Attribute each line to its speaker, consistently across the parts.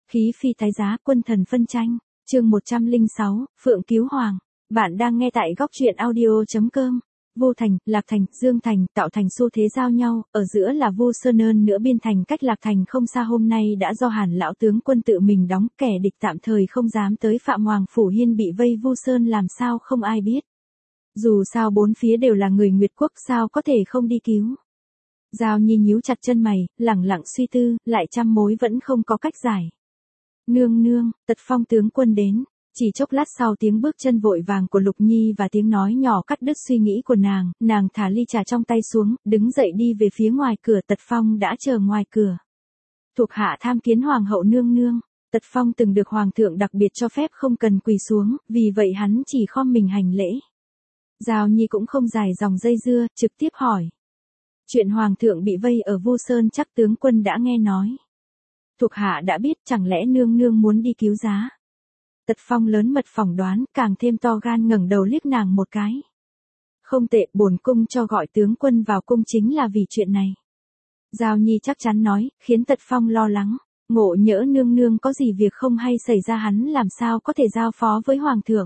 Speaker 1: Khí phi tái giá, quân thần phân tranh. Chương 106, Phượng cứu hoàng. Bạn đang nghe tại góc truyện audio.com. Vô Thành, Lạc Thành, Dương Thành tạo thành xu thế giao nhau, ở giữa là Vu Sơn Ơn nữa biên thành cách Lạc Thành không xa hôm nay đã do Hàn lão tướng quân tự mình đóng, kẻ địch tạm thời không dám tới Phạm Hoàng phủ Hiên bị vây Vu Sơn làm sao không ai biết. Dù sao bốn phía đều là người Nguyệt quốc sao có thể không đi cứu. Giao Nhi nhíu chặt chân mày, lẳng lặng suy tư, lại trăm mối vẫn không có cách giải. Nương nương, Tật Phong tướng quân đến. Chỉ chốc lát sau tiếng bước chân vội vàng của Lục Nhi và tiếng nói nhỏ cắt đứt suy nghĩ của nàng thả ly trà trong tay xuống, đứng dậy đi về phía ngoài cửa. Tật Phong đã chờ ngoài cửa. Thuộc hạ tham kiến hoàng hậu nương nương. Tật Phong từng được hoàng thượng đặc biệt cho phép không cần quỳ xuống, vì vậy hắn chỉ khom mình hành lễ. Giao Nhi cũng không dài dòng dây dưa, trực tiếp hỏi. Chuyện hoàng thượng bị vây ở Vu Sơn chắc tướng quân đã nghe nói. Thuộc hạ đã biết, chẳng lẽ nương nương muốn đi cứu giá. Tật Phong lớn mật phỏng đoán, càng thêm to gan ngẩng đầu liếc nàng một cái. Không tệ, bổn cung cho gọi tướng quân vào cung chính là vì chuyện này. Giao Nhi chắc chắn nói, khiến Tật Phong lo lắng. Ngộ nhỡ nương nương có gì việc không hay xảy ra hắn làm sao có thể giao phó với hoàng thượng.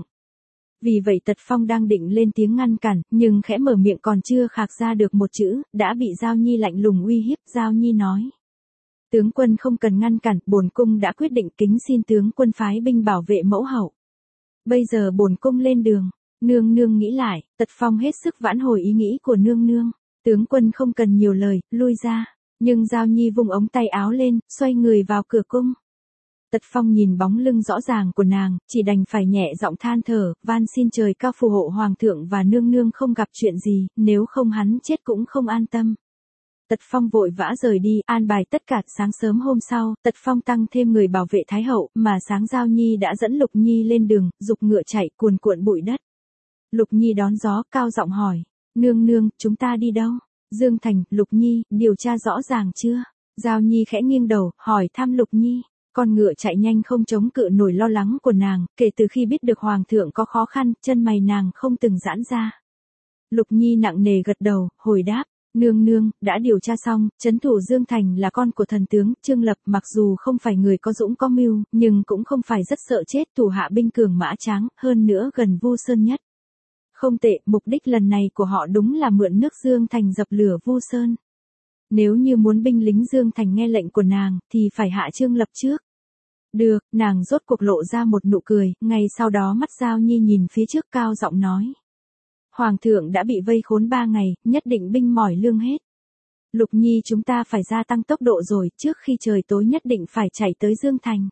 Speaker 1: Vì vậy Tật Phong đang định lên tiếng ngăn cản, nhưng khẽ mở miệng còn chưa khạc ra được một chữ, đã bị Giao Nhi lạnh lùng uy hiếp. Giao Nhi nói. Tướng quân không cần ngăn cản, bổn cung đã quyết định, kính xin tướng quân phái binh bảo vệ mẫu hậu. Bây giờ bổn cung lên đường. Nương nương nghĩ lại. Tật Phong hết sức vãn hồi ý nghĩ của nương nương. Tướng quân không cần nhiều lời, lui ra. Nhưng Giao Nhi vung ống tay áo lên, xoay người vào cửa cung. Tật Phong nhìn bóng lưng rõ ràng của nàng, chỉ đành phải nhẹ giọng than thở, van xin trời cao phù hộ hoàng thượng và nương nương không gặp chuyện gì, nếu không hắn chết cũng không an tâm. Tật Phong vội vã rời đi, an bài tất cả. Sáng sớm hôm sau, Tật Phong tăng thêm người bảo vệ Thái hậu, mà sáng Giao Nhi đã dẫn Lục Nhi lên đường, giục ngựa chạy cuồn cuộn bụi đất. Lục Nhi đón gió, cao giọng hỏi, nương nương, chúng ta đi đâu? Dương Thành. Lục Nhi, điều tra rõ ràng chưa? Giao Nhi khẽ nghiêng đầu, hỏi thăm Lục Nhi. Con ngựa chạy nhanh không chống cự nổi lo lắng của nàng, kể từ khi biết được hoàng thượng có khó khăn, chân mày nàng không từng giãn ra. Lục Nhi nặng nề gật đầu, hồi đáp. Nương nương, đã điều tra xong, trấn thủ Dương Thành là con của thần tướng Trương Lập, mặc dù không phải người có dũng có mưu, nhưng cũng không phải rất sợ chết, thủ hạ binh cường mã tráng, hơn nữa gần Vu Sơn nhất. Không tệ, mục đích lần này của họ đúng là mượn nước Dương Thành dập lửa Vu Sơn. Nếu như muốn binh lính Dương Thành nghe lệnh của nàng, thì phải hạ Trương Lập trước. Được, nàng rốt cuộc lộ ra một nụ cười, ngay sau đó mắt Giao Nhi nhìn phía trước cao giọng nói. Hoàng thượng đã bị vây khốn 3 ngày, nhất định binh mỏi lương hết. Lục Nhi chúng ta phải gia tăng tốc độ rồi, trước khi trời tối nhất định phải chạy tới Dương Thành.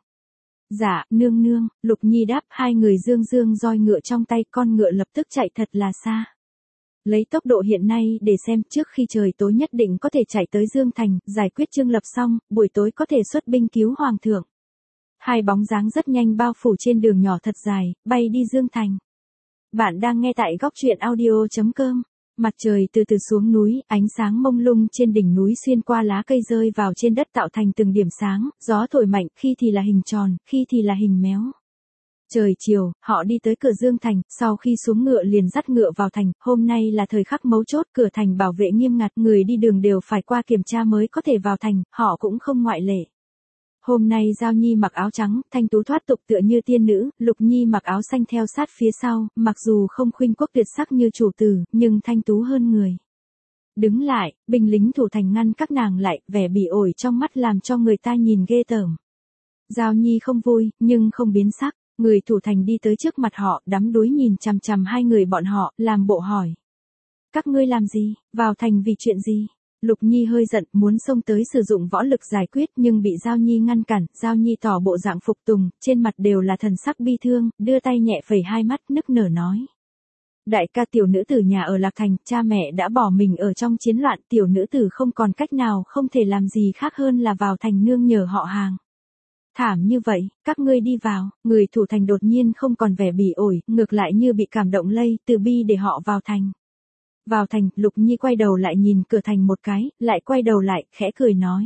Speaker 1: Dạ, nương nương. Lục Nhi đáp. Hai người dương roi ngựa trong tay, con ngựa lập tức chạy thật là xa. Lấy tốc độ hiện nay để xem, trước khi trời tối nhất định có thể chạy tới Dương Thành, giải quyết Trương Lập xong, buổi tối có thể xuất binh cứu hoàng thượng. Hai bóng dáng rất nhanh bao phủ trên đường nhỏ thật dài, bay đi Dương Thành. Bạn đang nghe tại góc truyện audio.com. Mặt trời từ từ xuống núi, ánh sáng mông lung trên đỉnh núi xuyên qua lá cây rơi vào trên đất tạo thành từng điểm sáng, gió thổi mạnh, khi thì là hình tròn, khi thì là hình méo. Trời chiều, họ đi tới cửa Dương Thành, sau khi xuống ngựa liền dắt ngựa vào thành, hôm nay là thời khắc mấu chốt, cửa thành bảo vệ nghiêm ngặt, người đi đường đều phải qua kiểm tra mới có thể vào thành, họ cũng không ngoại lệ. Hôm nay Giao Nhi mặc áo trắng, thanh tú thoát tục tựa như tiên nữ, Lục Nhi mặc áo xanh theo sát phía sau, mặc dù không khuynh quốc tuyệt sắc như chủ tử, nhưng thanh tú hơn người. Đứng lại, binh lính thủ thành ngăn các nàng lại, vẻ bỉ ổi trong mắt làm cho người ta nhìn ghê tởm. Giao Nhi không vui, nhưng không biến sắc, người thủ thành đi tới trước mặt họ, đắm đuối nhìn chằm chằm hai người bọn họ, làm bộ hỏi. Các ngươi làm gì, vào thành vì chuyện gì? Lục Nhi hơi giận, muốn xông tới sử dụng võ lực giải quyết nhưng bị Giao Nhi ngăn cản. Giao Nhi tỏ bộ dạng phục tùng, trên mặt đều là thần sắc bi thương, đưa tay nhẹ phẩy hai mắt, nức nở nói. Đại ca, tiểu nữ tử nhà ở Lạc Thành, cha mẹ đã bỏ mình ở trong chiến loạn, tiểu nữ tử không còn cách nào, không thể làm gì khác hơn là vào thành nương nhờ họ hàng. Thảm như vậy, các ngươi đi vào. Người thủ thành đột nhiên không còn vẻ bỉ ổi, ngược lại như bị cảm động lây, từ bi để họ vào thành. Vào thành, Lục Nhi quay đầu lại nhìn cửa thành một cái, lại quay đầu lại, khẽ cười nói.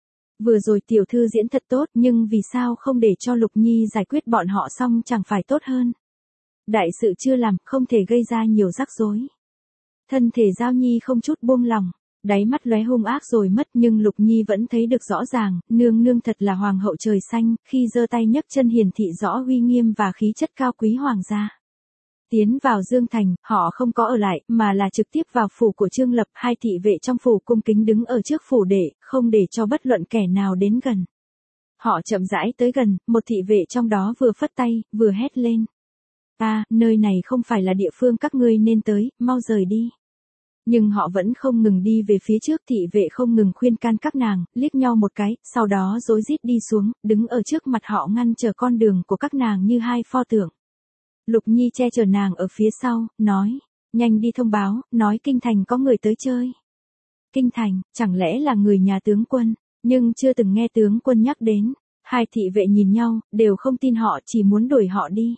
Speaker 1: Vừa rồi tiểu thư diễn thật tốt, nhưng vì sao không để cho Lục Nhi giải quyết bọn họ xong chẳng phải tốt hơn? Đại sự chưa làm, không thể gây ra nhiều rắc rối. Thân thể Giao Nhi không chút buông lòng. Đáy mắt lóe hung ác rồi mất, nhưng Lục Nhi vẫn thấy được rõ ràng, nương nương thật là hoàng hậu trời xanh, khi giơ tay nhấc chân hiển thị rõ uy nghiêm và khí chất cao quý hoàng gia. Tiến vào Dương Thành, họ không có ở lại, mà là trực tiếp vào phủ của Trương Lập, hai thị vệ trong phủ cung kính đứng ở trước phủ không để cho bất luận kẻ nào đến gần. Họ chậm rãi tới gần, một thị vệ trong đó vừa phất tay, vừa hét lên. Nơi này không phải là địa phương các ngươi nên tới, mau rời đi. Nhưng họ vẫn không ngừng đi về phía trước, thị vệ không ngừng khuyên can các nàng, liếc nhau một cái, sau đó rối rít đi xuống, đứng ở trước mặt họ ngăn trở con đường của các nàng như hai pho tượng. Lục Nhi che chở nàng ở phía sau, nói, nhanh đi thông báo, nói kinh thành có người tới chơi. Kinh thành, chẳng lẽ là người nhà tướng quân, nhưng chưa từng nghe tướng quân nhắc đến. Hai thị vệ nhìn nhau, đều không tin họ, chỉ muốn đuổi họ đi.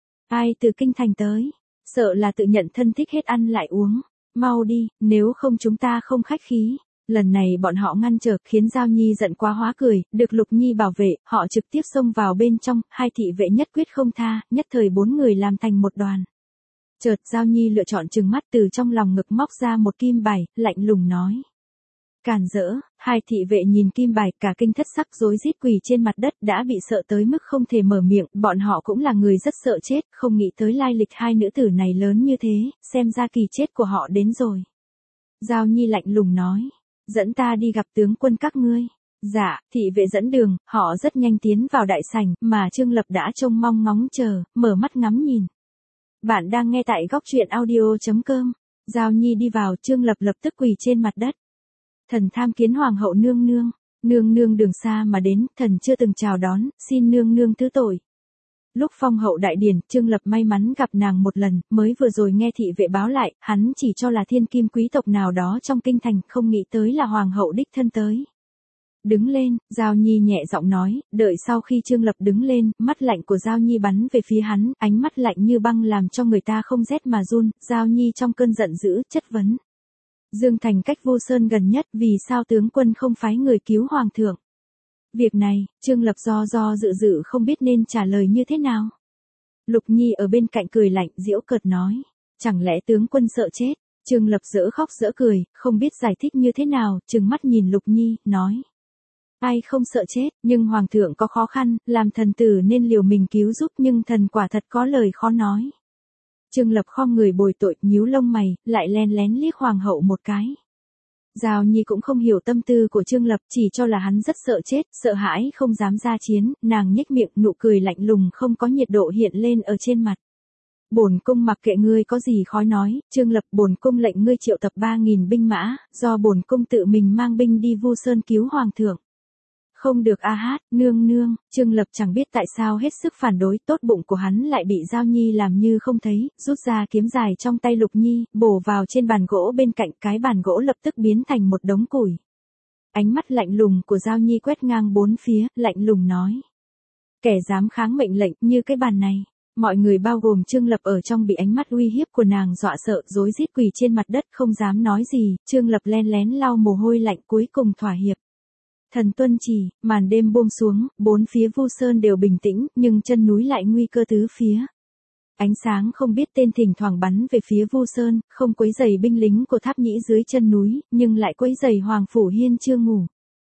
Speaker 1: Ai từ kinh thành tới, sợ là tự nhận thân thích hết ăn lại uống. Mau đi, nếu không chúng ta không khách khí. Lần này bọn họ ngăn trở, khiến Giao Nhi giận quá hóa cười, được Lục Nhi bảo vệ, họ trực tiếp xông vào bên trong, hai thị vệ nhất quyết không tha, nhất thời 4 người làm thành một đoàn. Chợt Giao Nhi lựa chọn trừng mắt, từ trong lòng ngực móc ra một kim bài, lạnh lùng nói. Cản rỡ, hai thị vệ nhìn kim bài, cả kinh thất sắc, rối rít quỳ trên mặt đất, đã bị sợ tới mức không thể mở miệng, bọn họ cũng là người rất sợ chết, không nghĩ tới lai lịch hai nữ tử này lớn như thế, xem ra kỳ chết của họ đến rồi. Giao Nhi lạnh lùng nói, dẫn ta đi gặp tướng quân các ngươi. Dạ, thị vệ dẫn đường, họ rất nhanh tiến vào đại sảnh, mà Trương Lập đã trông mong ngóng chờ, mở mắt ngắm nhìn. Bạn đang nghe tại góc truyện audio.com. Giao Nhi đi vào, Trương Lập lập tức quỳ trên mặt đất. Thần tham kiến hoàng hậu nương nương. Nương nương đường xa mà đến, thần chưa từng chào đón, xin nương nương thứ tội. Lúc phong hậu đại điển, Trương Lập may mắn gặp nàng một lần, mới vừa rồi nghe thị vệ báo lại, hắn chỉ cho là thiên kim quý tộc nào đó trong kinh thành, không nghĩ tới là hoàng hậu đích thân tới. Đứng lên, Giao Nhi nhẹ giọng nói, đợi sau khi Trương Lập đứng lên, mắt lạnh của Giao Nhi bắn về phía hắn, ánh mắt lạnh như băng làm cho người ta không rét mà run, Giao Nhi trong cơn giận dữ, chất vấn. Dương Thành cách Vu Sơn gần nhất, vì sao tướng quân không phái người cứu hoàng thượng? Việc này, Trương Lập do dự không biết nên trả lời như thế nào. Lục Nhi ở bên cạnh cười lạnh, giễu cợt nói, chẳng lẽ tướng quân sợ chết? Trương Lập dỡ khóc dỡ cười, không biết giải thích như thế nào, trừng mắt nhìn Lục Nhi, nói. Ai không sợ chết, nhưng hoàng thượng có khó khăn, làm thần tử nên liều mình cứu giúp, nhưng thần quả thật có lời khó nói. Trương Lập khom người bồi tội, nhíu lông mày, lại len lén liếc hoàng hậu một cái. Giao Nhi cũng không hiểu tâm tư của Trương Lập, chỉ cho là hắn rất sợ chết, sợ hãi không dám ra chiến, nàng nhếch miệng, nụ cười lạnh lùng không có nhiệt độ hiện lên ở trên mặt. Bổn cung mặc kệ ngươi có gì khó nói, Trương Lập, bổn cung lệnh ngươi triệu tập 3.000 binh mã, do bổn cung tự mình mang binh đi Vu Sơn cứu hoàng thượng. Không được nương nương, Trương Lập chẳng biết tại sao hết sức phản đối, tốt bụng của hắn lại bị Giao Nhi làm như không thấy, rút ra kiếm dài trong tay Lục Nhi, bổ vào trên bàn gỗ bên cạnh, cái bàn gỗ lập tức biến thành một đống củi. Ánh mắt lạnh lùng của Giao Nhi quét ngang bốn phía, lạnh lùng nói. Kẻ dám kháng mệnh lệnh như cái bàn này. Mọi người bao gồm Trương Lập ở trong bị ánh mắt uy hiếp của nàng dọa sợ, rối rít quỳ trên mặt đất không dám nói gì, Trương Lập len lén lau mồ hôi lạnh cuối cùng thỏa hiệp. Thần tuân chỉ, màn đêm buông xuống, bốn phía Vu Sơn đều bình tĩnh, nhưng chân núi lại nguy cơ tứ phía. Ánh sáng không biết tên thỉnh thoảng bắn về phía Vu Sơn, không quấy rầy binh lính của Tháp Nhĩ dưới chân núi, nhưng lại quấy rầy Hoàng Phủ Hiên chưa ngủ.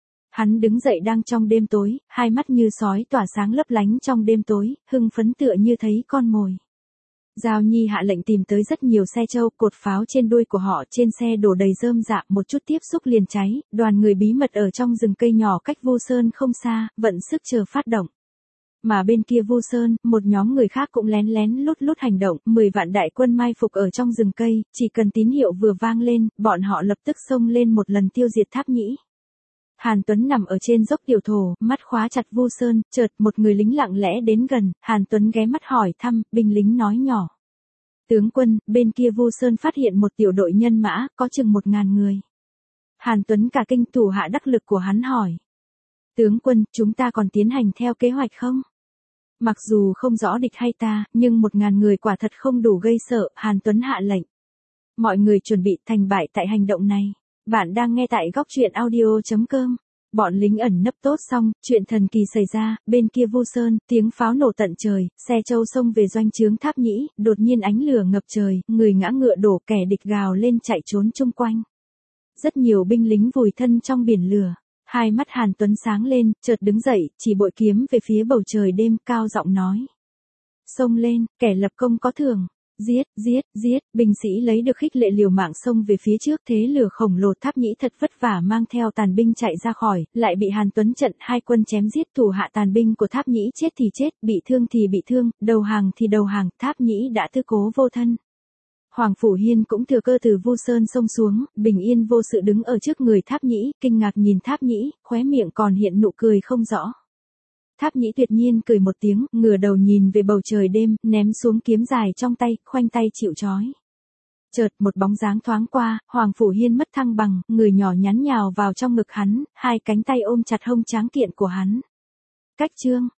Speaker 1: Hắn đứng dậy đang trong đêm tối, hai mắt như sói tỏa sáng lấp lánh trong đêm tối, hưng phấn tựa như thấy con mồi. Giao Nhi hạ lệnh tìm tới rất nhiều xe trâu, cột pháo trên đuôi của họ, trên xe đổ đầy rơm rạ, một chút tiếp xúc liền cháy, đoàn người bí mật ở trong rừng cây nhỏ cách Vu Sơn không xa, vận sức chờ phát động. Mà bên kia Vu Sơn, một nhóm người khác cũng lén lén lút hành động, 10 vạn đại quân mai phục ở trong rừng cây, chỉ cần tín hiệu vừa vang lên, bọn họ lập tức xông lên một lần tiêu diệt Tháp Nhĩ. Hàn Tuấn nằm ở trên dốc tiểu thổ, mắt khóa chặt Vu Sơn, chợt một người lính lặng lẽ đến gần, Hàn Tuấn ghé mắt hỏi thăm, binh lính nói nhỏ. Tướng quân, bên kia Vu Sơn phát hiện một tiểu đội nhân mã, có chừng 1.000 người. Hàn Tuấn cả kinh, thủ hạ đắc lực của hắn hỏi. Tướng quân, chúng ta còn tiến hành theo kế hoạch không? Mặc dù không rõ địch hay ta, nhưng 1.000 người quả thật không đủ gây sợ, Hàn Tuấn hạ lệnh. Mọi người chuẩn bị thành bại tại hành động này. Bạn đang nghe tại góc truyện audio.com. Bọn lính ẩn nấp tốt xong, chuyện thần kỳ xảy ra, bên kia Vu Sơn, tiếng pháo nổ tận trời, xe trâu xông về doanh trướng Tháp Nhĩ, đột nhiên ánh lửa ngập trời, người ngã ngựa đổ, kẻ địch gào lên chạy trốn chung quanh. rất nhiều binh lính vùi thân trong biển lửa. Hai mắt Hàn Tuấn sáng lên, chợt đứng dậy, chỉ bội kiếm về phía bầu trời đêm, cao giọng nói. Xông lên, kẻ lập công có thưởng. Giết, giết, giết, binh sĩ lấy được khích lệ liều mạng xông về phía trước, thế lửa khổng lồ Tháp Nhĩ thật vất vả mang theo tàn binh chạy ra khỏi, lại bị Hàn Tuấn trận hai quân chém giết, thủ hạ tàn binh của Tháp Nhĩ chết thì chết, bị thương thì bị thương, đầu hàng thì đầu hàng, Tháp Nhĩ đã tư cố vô thân. Hoàng Phủ Hiên cũng thừa cơ từ Vu Sơn xông xuống, bình yên vô sự đứng ở trước người Tháp Nhĩ, kinh ngạc nhìn Tháp Nhĩ, khóe miệng còn hiện nụ cười không rõ. Tháp Nhĩ tuyệt nhiên cười một tiếng, ngửa đầu nhìn về bầu trời đêm, ném xuống kiếm dài trong tay, khoanh tay chịu trói. Chợt một bóng dáng thoáng qua, Hoàng Phủ Hiên mất thăng bằng, người nhỏ nhắn nhào vào trong ngực hắn, hai cánh tay ôm chặt hông tráng kiện của hắn. Cách chương